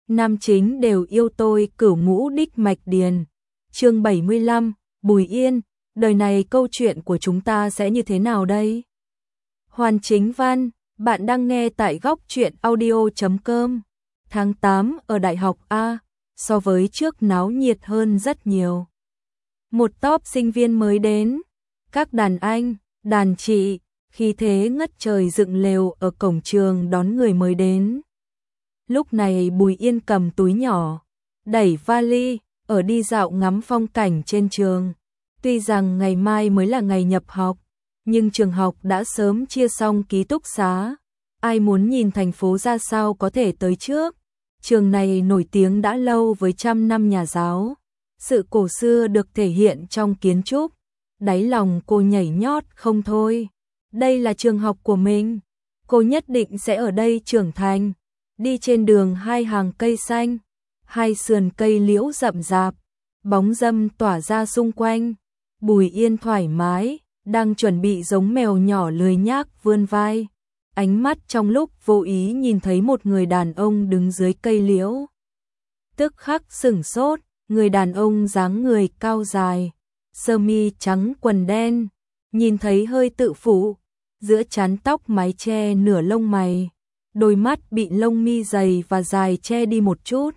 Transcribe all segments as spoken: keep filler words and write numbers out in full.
nam chính đều yêu tôi cửu ngũ đích mạch điền. Chương bảy mươi lăm, Bùi Yên, đời này câu chuyện của chúng ta sẽ như thế nào đây? Hoàn chính văn, bạn đang nghe tại góc truyện audio chấm com. Tháng tám ở Đại học A, so với trước náo nhiệt hơn rất nhiều. Một top sinh viên mới đến, các đàn anh, đàn chị, khí thế ngất trời dựng lều ở cổng trường đón người mới đến. Lúc này Bùi Yên cầm túi nhỏ, đẩy vali, ở đi dạo ngắm phong cảnh trên trường. Tuy rằng ngày mai mới là ngày nhập học, nhưng trường học đã sớm chia xong ký túc xá. Ai muốn nhìn thành phố ra sao có thể tới trước. Trường này nổi tiếng đã lâu với trăm năm nhà giáo. Sự cổ xưa được thể hiện trong kiến trúc. Đáy lòng cô nhảy nhót không thôi. Đây là trường học của mình. Cô nhất định sẽ ở đây trưởng thành. Đi trên đường hai hàng cây xanh, hai sườn cây liễu rậm rạp, bóng râm tỏa ra xung quanh. Bùi Yên thoải mái, đang chuẩn bị giống mèo nhỏ lười nhác vươn vai. Ánh mắt trong lúc vô ý nhìn thấy một người đàn ông đứng dưới cây liễu. Tức khắc sửng sốt, người đàn ông dáng người cao dài, sơ mi trắng quần đen, nhìn thấy hơi tự phụ, giữa trán tóc mái che nửa lông mày, đôi mắt bị lông mi dày và dài che đi một chút.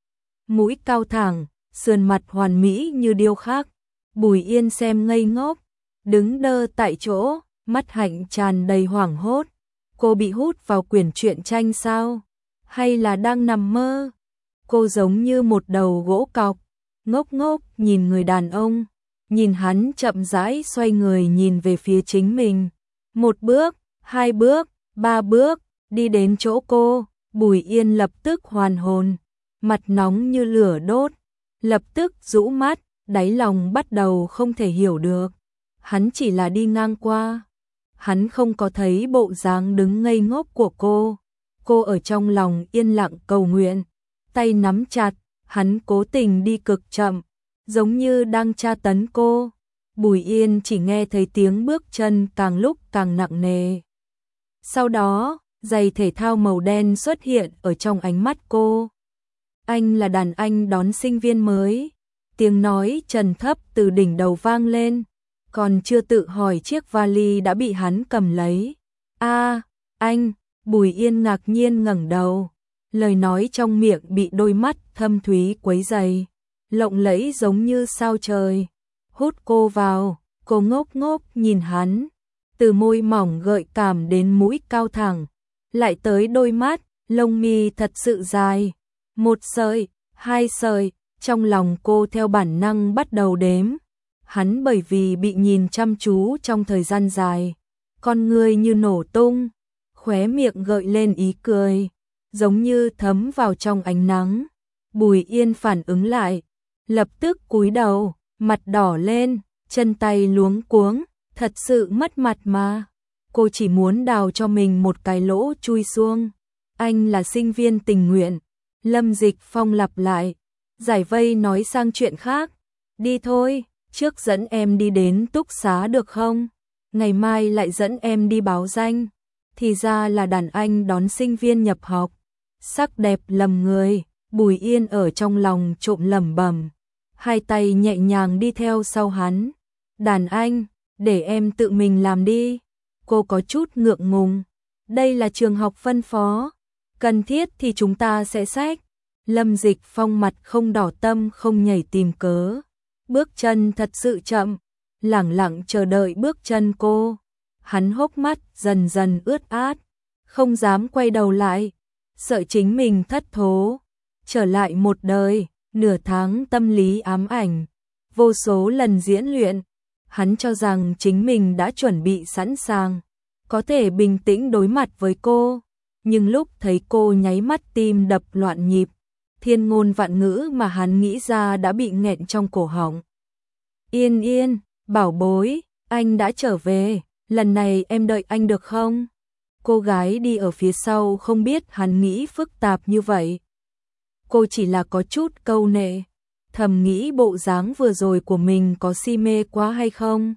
Mũi cao thẳng, sườn mặt hoàn mỹ như điêu khắc. Bùi Yên xem ngây ngốc, đứng đơ tại chỗ, mắt hạnh tràn đầy hoảng hốt. Cô bị hút vào quyển truyện tranh sao? Hay là đang nằm mơ? Cô giống như một đầu gỗ cọc, ngốc ngốc nhìn người đàn ông, nhìn hắn chậm rãi xoay người nhìn về phía chính mình. Một bước, hai bước, ba bước, đi đến chỗ cô, Bùi Yên lập tức hoàn hồn, mặt nóng như lửa đốt, lập tức rũ mắt, đáy lòng bắt đầu không thể hiểu được. Hắn chỉ là đi ngang qua. Hắn không có thấy bộ dáng đứng ngây ngốc của cô. Cô ở trong lòng yên lặng cầu nguyện, tay nắm chặt, hắn cố tình đi cực chậm, giống như đang tra tấn cô. Bùi Yên chỉ nghe thấy tiếng bước chân càng lúc càng nặng nề. Sau đó, giày thể thao màu đen xuất hiện ở trong ánh mắt cô. Anh là đàn anh đón sinh viên mới. Tiếng nói trầm thấp từ đỉnh đầu vang lên, còn chưa tự hỏi chiếc vali đã bị hắn cầm lấy. A, anh, Bùi Yên ngạc nhiên ngẩng đầu, lời nói trong miệng bị đôi mắt thâm thúy quấy dày, lộng lẫy giống như sao trời, hút cô vào. Cô ngốc ngốc nhìn hắn, từ môi mỏng gợi cảm đến mũi cao thẳng, lại tới đôi mắt, lông mi thật sự dài, một sợi, hai sợi. Trong lòng cô theo bản năng bắt đầu đếm. Hắn bởi vì bị nhìn chăm chú trong thời gian dài, con người như nổ tung, khóe miệng gợi lên ý cười, giống như thấm vào trong ánh nắng. Bùi Yên phản ứng lại, lập tức cúi đầu, mặt đỏ lên, chân tay luống cuống, thật sự mất mặt mà. Cô chỉ muốn đào cho mình một cái lỗ chui xuống. Anh là sinh viên tình nguyện. Lâm Dịch Phong lặp lại. Giải vây nói sang chuyện khác. Đi thôi, trước dẫn em đi đến túc xá được không? Ngày mai lại dẫn em đi báo danh. Thì ra là đàn anh đón sinh viên nhập học. Sắc đẹp lầm người, Bùi Yên ở trong lòng trộm lẩm bẩm, hai tay nhẹ nhàng đi theo sau hắn. Đàn anh, để em tự mình làm đi. Cô có chút ngượng ngùng. Đây là trường học phân phó. Cần thiết thì chúng ta sẽ xách. Lâm Dịch Phong mặt không đỏ tâm không nhảy tìm cớ. Bước chân thật sự chậm, lẳng lặng chờ đợi bước chân cô. Hắn hốc mắt dần dần ướt át, không dám quay đầu lại, sợ chính mình thất thố. Trở lại một đời, nửa tháng tâm lý ám ảnh, vô số lần diễn luyện. Hắn cho rằng chính mình đã chuẩn bị sẵn sàng, có thể bình tĩnh đối mặt với cô. Nhưng lúc thấy cô nháy mắt tim đập loạn nhịp, thiên ngôn vạn ngữ mà hắn nghĩ ra đã bị nghẹn trong cổ họng. Yên Yên, bảo bối, anh đã trở về, lần này em đợi anh được không? Cô gái đi ở phía sau không biết hắn nghĩ phức tạp như vậy. Cô chỉ là có chút câu nệ, thầm nghĩ bộ dáng vừa rồi của mình có si mê quá hay không?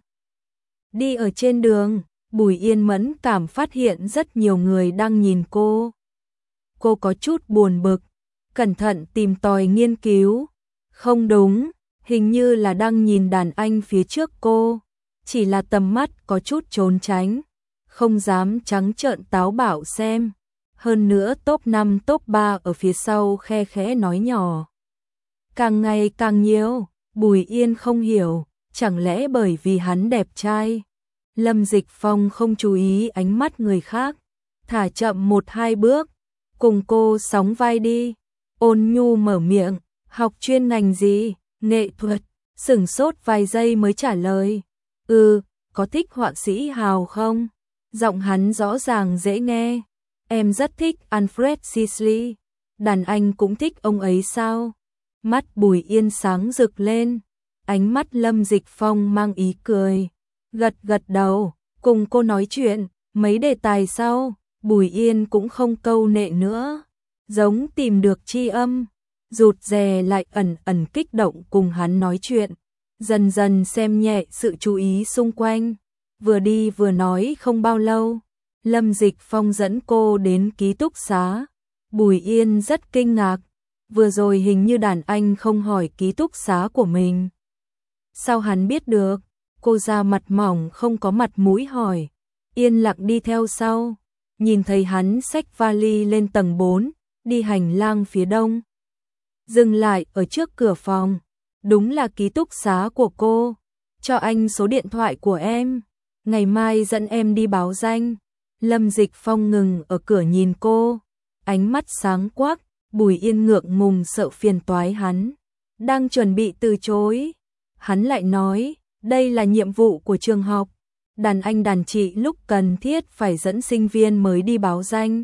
Đi ở trên đường, Bùi Yên mẫn cảm phát hiện rất nhiều người đang nhìn cô. Cô có chút buồn bực, cẩn thận tìm tòi nghiên cứu. Không đúng, hình như là đang nhìn đàn anh phía trước cô, chỉ là tầm mắt có chút trốn tránh, không dám trắng trợn táo bạo xem. Hơn nữa top năm top ba ở phía sau khe khẽ nói nhỏ. Càng ngày càng nhiều, Bùi Yên không hiểu, chẳng lẽ bởi vì hắn đẹp trai? Lâm Dịch Phong không chú ý ánh mắt người khác, thả chậm một hai bước, cùng cô sóng vai đi. Ôn nhu mở miệng, học chuyên ngành gì? Nghệ thuật. Sửng sốt vài giây mới trả lời. Ừ, có thích họa sĩ Hào không? Giọng hắn rõ ràng dễ nghe. Em rất thích Alfred Sisley. Đàn anh cũng thích ông ấy sao? Mắt Bùi Yên sáng rực lên. Ánh mắt Lâm Dịch Phong mang ý cười. Gật gật đầu, cùng cô nói chuyện, mấy đề tài sau, Bùi Yên cũng không câu nệ nữa. Giống tìm được tri âm, rụt rè lại ẩn ẩn kích động cùng hắn nói chuyện. Dần dần xem nhẹ sự chú ý xung quanh. Vừa đi vừa nói không bao lâu, Lâm Dịch Phong dẫn cô đến ký túc xá. Bùi Yên rất kinh ngạc, vừa rồi hình như đàn anh không hỏi ký túc xá của mình. Sao hắn biết được? Cô ra mặt mỏng không có mặt mũi hỏi. Yên lặng đi theo sau, nhìn thấy hắn xách vali lên tầng bốn, đi hành lang phía đông. Dừng lại ở trước cửa phòng, đúng là ký túc xá của cô. Cho anh số điện thoại của em, ngày mai dẫn em đi báo danh. Lâm Dịch Phong ngừng ở cửa nhìn cô, ánh mắt sáng quắc. Bùi Yên ngượng ngùng sợ phiền toái hắn, đang chuẩn bị từ chối. Hắn lại nói, đây là nhiệm vụ của trường học, đàn anh đàn chị lúc cần thiết phải dẫn sinh viên mới đi báo danh.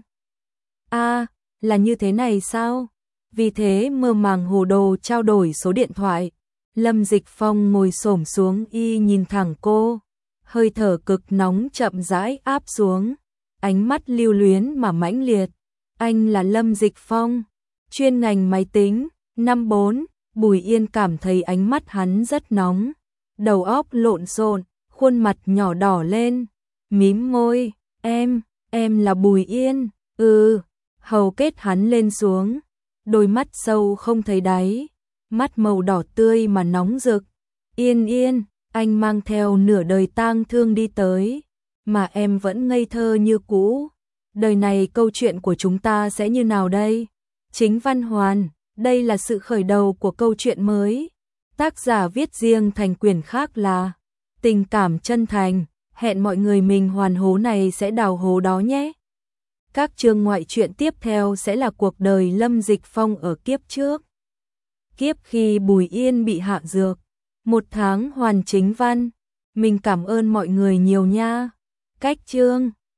A, à, là như thế này sao? Vì thế mơ màng hồ đồ trao đổi số điện thoại. Lâm Dịch Phong ngồi xổm xuống y nhìn thẳng cô, hơi thở cực nóng chậm rãi áp xuống, ánh mắt lưu luyến mà mãnh liệt. Anh là Lâm Dịch Phong, chuyên ngành máy tính, năm bốn. Bùi Yên cảm thấy ánh mắt hắn rất nóng, đầu óc lộn xộn, khuôn mặt nhỏ đỏ lên, mím môi, em, em là Bùi Yên, ừ, hầu kết hắn lên xuống, đôi mắt sâu không thấy đáy, mắt màu đỏ tươi mà nóng rực. Yên Yên, anh mang theo nửa đời tang thương đi tới, mà em vẫn ngây thơ như cũ. Đời này câu chuyện của chúng ta sẽ như nào đây? Chính Văn Hoàn, đây là sự khởi đầu của câu chuyện mới. Tác giả viết riêng thành quyển khác là Tình cảm chân thành. Hẹn mọi người mình hoàn hố này sẽ đào hố đó nhé. Các chương ngoại truyện tiếp theo sẽ là cuộc đời Lâm Dịch Phong ở kiếp trước. Kiếp khi Bùi Yên bị hạ dược. Một tháng hoàn chính văn. Mình cảm ơn mọi người nhiều nha. Cách chương